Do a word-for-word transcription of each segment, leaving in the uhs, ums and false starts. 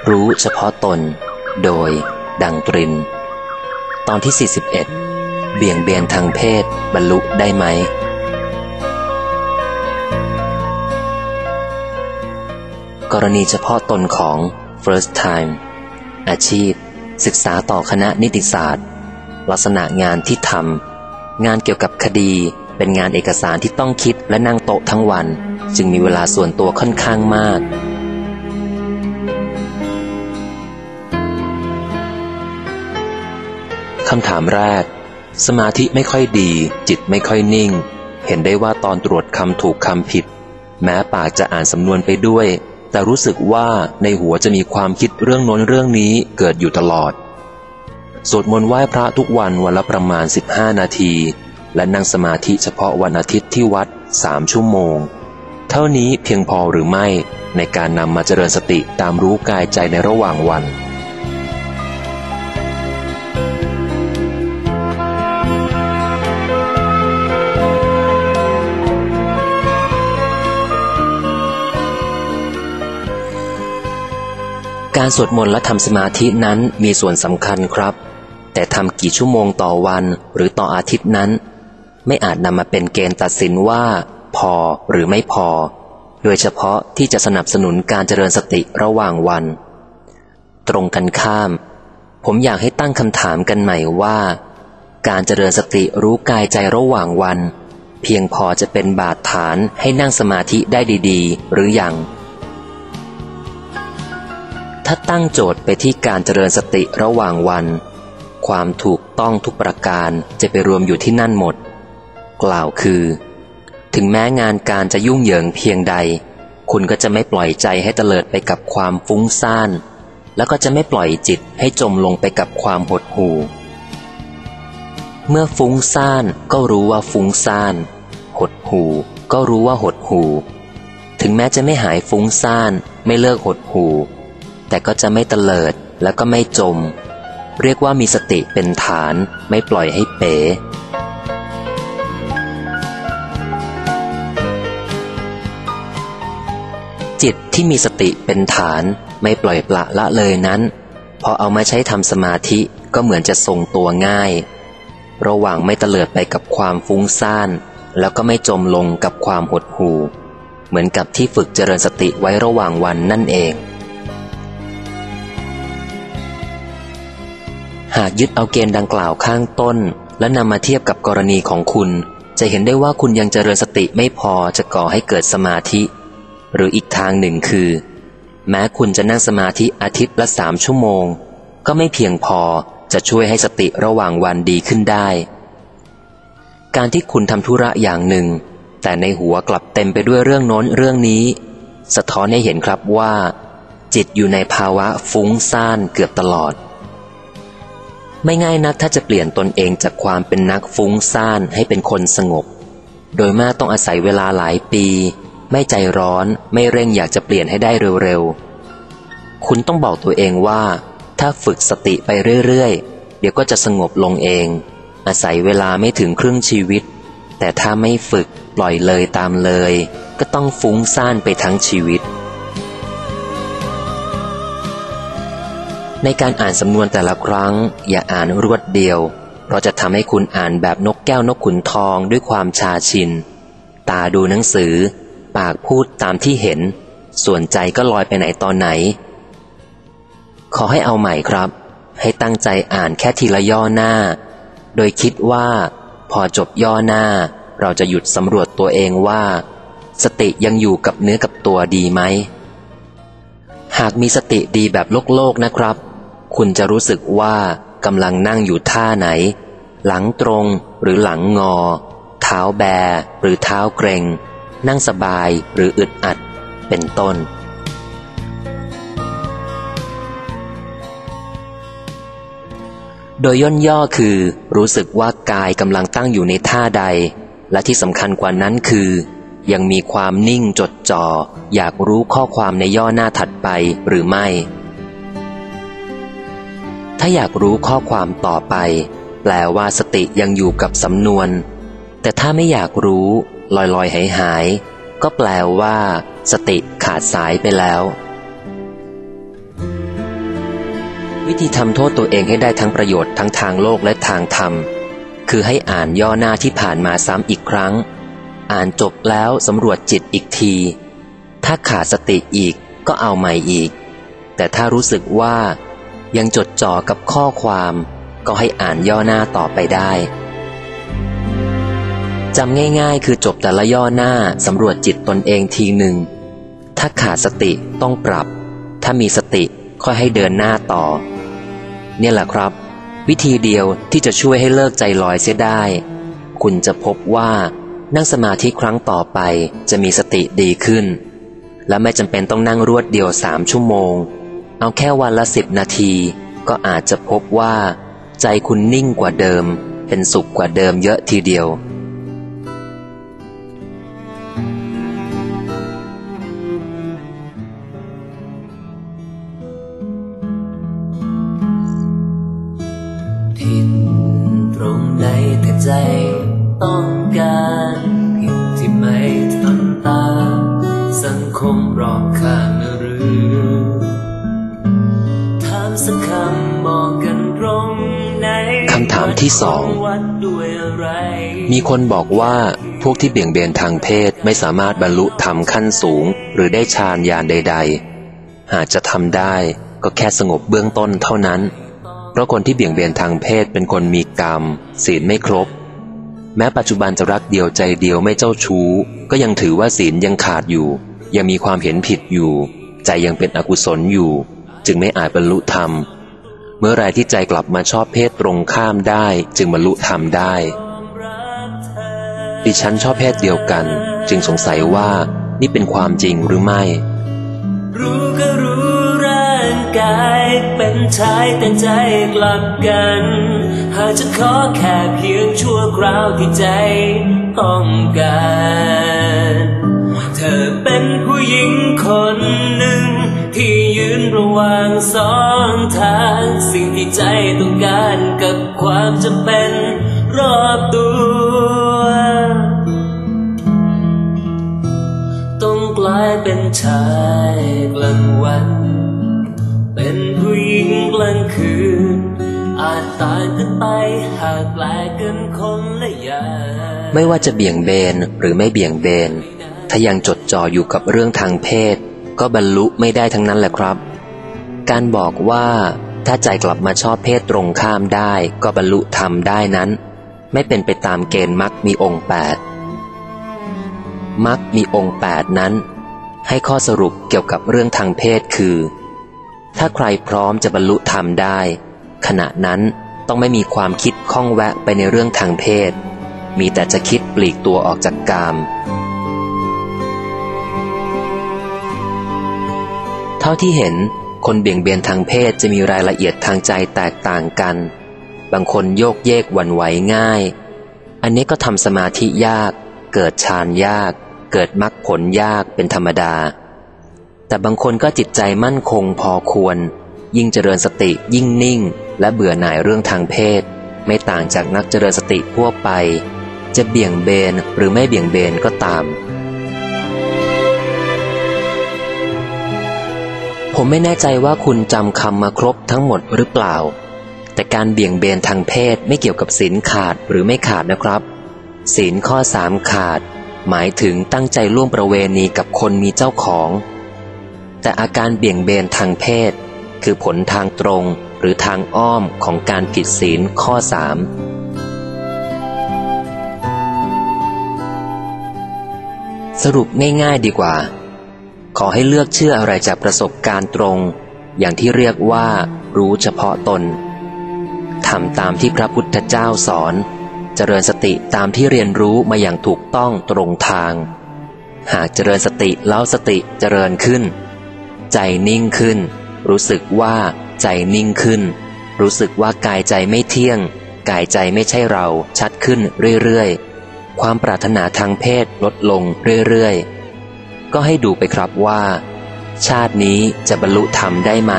รู้เฉพาะตนโดยดังตรินตอนที่สี่สิบเอ็ดเบี่ยงเบนทางเพศบรรลุได้ไหมกรณีเฉพาะตนของ first time อาชีพศึกษาต่อคณะนิติศาสตร์ลักษณะงานที่ทำงานเกี่ยวกับคดีเป็นงานเอกสารที่ต้องคิดและนั่งโต๊ะทั้งวันจึงมีเวลาส่วนตัวค่อนข้างมากคำถามแรกสมาธิไม่ค่อยดีจิตไม่ค่อยนิ่งเห็นได้ว่าตอนตรวจคำถูกคำผิดแม้ปากจะอ่านสำนวนไปด้วยแต่รู้สึกว่าในหัวจะมีความคิดเรื่องโน้นเรื่องนี้เกิดอยู่ตลอดสวดมนต์ไหว้พระทุกวันวันละประมาณสิบห้านาทีและนั่งสมาธิเฉพาะวันอาทิตย์ที่วัดสามชั่วโมงเท่านี้เพียงพอหรือไม่ในการนำมาเจริญสติตามรู้กายใจในระหว่างวันการสวดมนต์และทำสมาธินั้นมีส่วนสำคัญครับแต่ทำกี่ชั่วโมงต่อวันหรือต่ออาทิตย์นั้นไม่อาจนำมาเป็นเกณฑ์ตัดสินว่าพอหรือไม่พอโดยเฉพาะที่จะสนับสนุนการเจริญสติระหว่างวันตรงกันข้ามผมอยากให้ตั้งคำถามกันใหม่ว่าการเจริญสติรู้กายใจระหว่างวันเพียงพอจะเป็นบาดฐานให้นั่งสมาธิได้ดีๆหรือยังถ้าตั้งโจทย์ไปที่การเจริญสติระหว่างวันความถูกต้องทุกประการจะไปรวมอยู่ที่นั่นหมดกล่าวคือถึงแม้งานการจะยุ่งเหยิงเพียงใดคุณก็จะไม่ปล่อยใจให้เตลิดไปกับความฟุ้งซ่านแล้วก็จะไม่ปล่อยจิตให้จมลงไปกับความหดหู่เมื่อฟุ้งซ่านก็รู้ว่าฟุ้งซ่านหดหู่ก็รู้ว่าหดหู่ถึงแม้จะไม่หายฟุ้งซ่านไม่เลิกหดหู่แต่ก็จะไม่เตลิดแล้วก็ไม่จมเรียกว่ามีสติเป็นฐานไม่ปล่อยให้เป๋จิตที่มีสติเป็นฐานไม่ปล่อยปละละเลยนั้นพอเอามาใช้ทำสมาธิก็เหมือนจะทรงตัวง่ายระหว่างไม่เตลิดไปกับความฟุ้งซ่านแล้วก็ไม่จมลงกับความหดหู่เหมือนกับที่ฝึกเจริญสติไว้ระหว่างวันนั่นเองหากยึดเอาเกณฑ์ดังกล่าวข้างต้นและนำมาเทียบกับกรณีของคุณจะเห็นได้ว่าคุณยังเจริญสติไม่พอจะก่อให้เกิดสมาธิหรืออีกทางหนึ่งคือแม้คุณจะนั่งสมาธิอาทิตย์ละสามชั่วโมงก็ไม่เพียงพอจะช่วยให้สติระหว่างวันดีขึ้นได้การที่คุณทำธุระอย่างหนึ่งแต่ในหัวกลับเต็มไปด้วยเรื่องโน้นเรื่องนี้สะท้อนให้เห็นครับว่าจิตอยู่ในภาวะฟุ้งซ่านเกือบตลอดไม่ง่ายนักถ้าจะเปลี่ยนตนเองจากความเป็นนักฟุ้งซ่านให้เป็นคนสงบโดยมากต้องอาศัยเวลาหลายปีไม่ใจร้อนไม่เร่งอยากจะเปลี่ยนให้ได้เร็วๆคุณต้องบอกตัวเองว่าถ้าฝึกสติไปเรื่อยๆเดี๋ยวก็จะสงบลงเองอาศัยเวลาไม่ถึงครึ่งชีวิตแต่ถ้าไม่ฝึกปล่อยเลยตามเลยก็ต้องฟุ้งซ่านไปทั้งชีวิตในการอ่านสำนวนแต่ละครั้งอย่าอ่านรวดเดียวเพราะจะทำให้คุณอ่านแบบนกแก้วนกขุนทองด้วยความชาชินตาดูหนังสือปากพูดตามที่เห็นส่วนใจก็ลอยไปไหนตอนไหนขอให้เอาใหม่ครับให้ตั้งใจอ่านแค่ทีละย่อหน้าโดยคิดว่าพอจบย่อหน้าเราจะหยุดสำรวจตัวเองว่าสติยังอยู่กับเนื้อกับตัวดีไหมหากมีสติดีแบบโลกโลกนะครับคุณจะรู้สึกว่ากำลังนั่งอยู่ท่าไหนหลังตรงหรือหลังงอเท้าแบหรือเท้าเกร็งนั่งสบายหรืออึดอัดเป็นต้นโดยย่นย่อคือรู้สึกว่ากายกำลังตั้งอยู่ในท่าใดและที่สำคัญกว่านั้นคือยังมีความนิ่งจดจ่ออยากรู้ข้อความในย่อหน้าถัดไปหรือไม่ถ้าอยากรู้ข้อความต่อไปแปลว่าสติยังอยู่กับสำนวนแต่ถ้าไม่อยากรู้ลอยๆหายๆก็แปลว่าสติขาดสายไปแล้ววิธีทำโทษตัวเองให้ได้ทั้งประโยชน์ทั้งทางโลกและทางธรรมคือให้อ่านย่อหน้าที่ผ่านมาซ้ำอีกครั้งอ่านจบแล้วสำรวจจิตอีกทีถ้าขาดสติอีกก็เอาใหม่อีกแต่ถ้ารู้สึกว่ายังจดจ่อกับข้อความก็ให้อ่านย่อหน้าต่อไปได้จำง่ายๆคือจบแต่ละย่อหน้าสำรวจจิตตนเองทีหนึ่งถ้าขาดสติต้องปรับถ้ามีสติค่อยให้เดินหน้าต่อเนี่ยแหละครับวิธีเดียวที่จะช่วยให้เลิกใจลอยเสียได้คุณจะพบว่านั่งสมาธิครั้งต่อไปจะมีสติดีขึ้นและไม่จำเป็นต้องนั่งรวดเดียวสามชั่วโมงเอาแค่วันละสิบนาทีก็อาจจะพบว่าใจคุณนิ่งกว่าเดิมเป็นสุขกว่าเดิมเยอะทีเดียวผิดตรงไหนแต่ใจต้องการผิดที่ไม่ทำตามสังคมรอบข้างหรือถามสักคำมองกันตรงไหนคำถามที่สองมีคนบอกว่าพวกที่เบี่ยงเบนทางเพศไม่สามารถบรรลุธรรมขั้นสูงหรือได้ฌานญาณใดๆหากจะทำได้ก็แค่สงบเบื้องต้นเท่านั้นเพราะคนที่เบี่ยงเบนทางเพศเป็นคนมีกรรมศีลไม่ครบแม้ปัจจุบันจะรักเดียวใจเดียวไม่เจ้าชู้ก็ยังถือว่าศีลยังขาดอยู่ยังมีความเห็นผิดอยู่ใจยังเป็นอกุศลอยู่จึงไม่อาจบรรลุธรรมเมื่อไรที่ใจกลับมาชอบเพศตรงข้ามได้จึงบรรลุธรรมได้ดิฉันชอบเพศเดียวกันจึงสงสัยว่านี่เป็นความจริงหรือไม่รู้ก็รู้ร่างกายเป็นชายแต่ใจกลับกันหากจะขอแค่เพียงชั่วคราวที่ใจต้องการเธอเป็นผู้หญิงคนหนึ่งที่ยืนระหว่างสองทางสิ่งที่ใจต้องการกับความจำเป็นรอบตัวต้องกลายเป็นชายกลางวันเป็นผู้หญิงกลางคืนอาจต่างกันไปหากแปลกกันคนละอย่างไม่ว่าจะเบี่ยงเบนหรือไม่เบี่ยงเบนถ้ายังจดจ่ออยู่กับเรื่องทางเพศก็บรรลุไม่ได้ทั้งนั้นแหละครับการบอกว่าถ้าใจกลับมาชอบเพศตรงข้ามได้ก็บรรลุธรรมได้นั้นไม่เป็นไปตามเกณฑ์มรรคมีองค์แปดมรรคมีองค์แปดนั้นให้ข้อสรุปเกี่ยวกับเรื่องทางเพศคือถ้าใครพร้อมจะบรรลุธรรมได้ขณะนั้นต้องไม่มีความคิดข้องแวะไปในเรื่องทางเพศมีแต่จะคิดปลีกตัวออกจากกามเท่าที่เห็นคนเบี่ยงเบนทางเพศจะมีรายละเอียดทางใจแตกต่างกันบางคนโยกเยกหวั่นไหวง่ายอันนี้ก็ทำสมาธิยากเกิดฌานยากเกิดมรรคผลยากเป็นธรรมดาแต่บางคนก็จิตใจมั่นคงพอควรยิ่งเจริญสติยิ่งนิ่งและเบื่อหน่ายเรื่องทางเพศไม่ต่างจากนักเจริญสติทั่วไปจะเบี่ยงเบนหรือไม่เบี่ยงเบนก็ตามผมไม่แน่ใจว่าคุณจำคำมาครบทั้งหมดหรือเปล่าแต่การเบี่ยงเบนทางเพศไม่เกี่ยวกับศีลขาดหรือไม่ขาดนะครับศีลข้อสามขาดหมายถึงตั้งใจล่วงประเวณีกับคนมีเจ้าของแต่อาการเบี่ยงเบนทางเพศคือผลทางตรงหรือทางอ้อมของการผิดศีลข้อสามสรุปง่ายๆดีกว่าขอให้เลือกเชื่ออะไรจากประสบการณ์ตรงอย่างที่เรียกว่ารู้เฉพาะตนทำตามที่พระพุทธเจ้าสอนเจริญสติตามที่เรียนรู้มาอย่างถูกต้องตรงทางหากเจริญสติแล้วสติเจริญขึ้นใจนิ่งขึ้นรู้สึกว่าใจนิ่งขึ้นรู้สึกว่ากายใจไม่เที่ยงกายใจไม่ใช่เราชัดขึ้นเรื่อยๆความปรารถนาทางเพศลดลงเรื่อยๆก็ให้ดูไปครับว่าชาตินี้จะบรรลุธรรมได้ไหม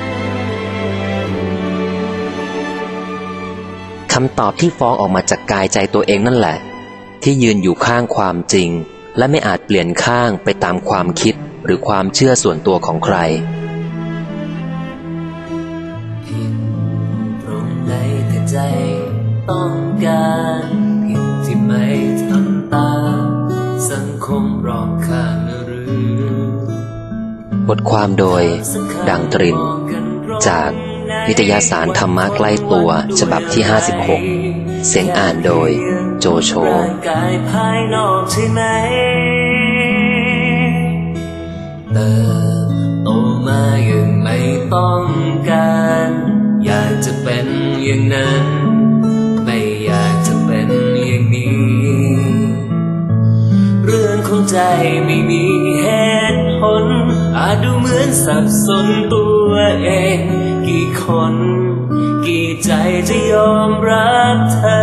คำตอบที่ฟ้องออกมาจากกายใจตัวเองนั่นแหละที่ยืนอยู่ข้างความจริงและไม่อาจเปลี่ยนข้างไปตามความคิดหรือความเชื่อส่วนตัวของใครผิดบทความโดยดังตรินจากนิตยสารธรรมะใกล้ตัวฉบับที่ห้าสิบหกเสียงอ่านโดยโจโฉกายภายนอกใช่ไหมเติบโตมายังไม่ต้องการอยากจะเป็นอย่างนั้นไม่อยากจะเป็นอย่างนี้เรื่องของใจไม่มีเหตุผลอาจดูเหมือนสับสนตัวเองกี่คนกี่ใจจะยอมรับเธอ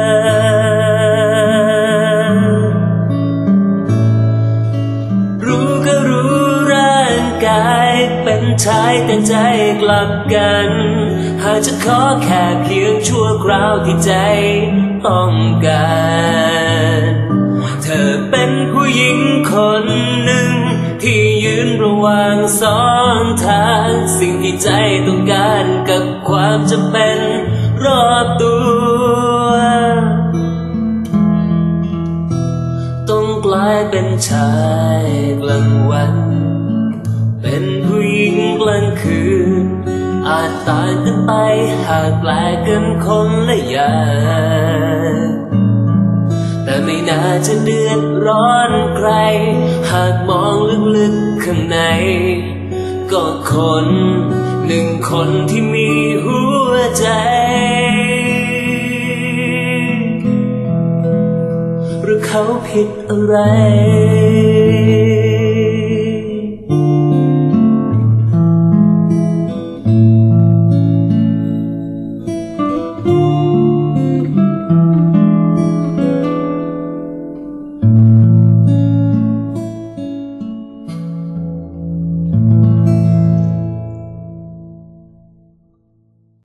รู้ก็รู้ร่างกายเป็นชายแต่ใจกลับกันหากจะขอแค่เพียงชั่วคราวที่ใจต้องการเธอเป็นผู้หญิงคนหนึ่งที่ยืนระหว่างสองทางสิ่งที่ใจต้องการกับความจำเป็นรอบตัวต้องกลายเป็นชายกลางวันเป็นผู้หญิงกลางคืนอาจต่างกันไปหากแปลกกันคนละอย่างแต่ไม่น่าจะเดือดร้อนใครหากมองลึกๆข้างในก็คนหนึ่งคนที่มีหัวใจหรือเขาผิดอะไร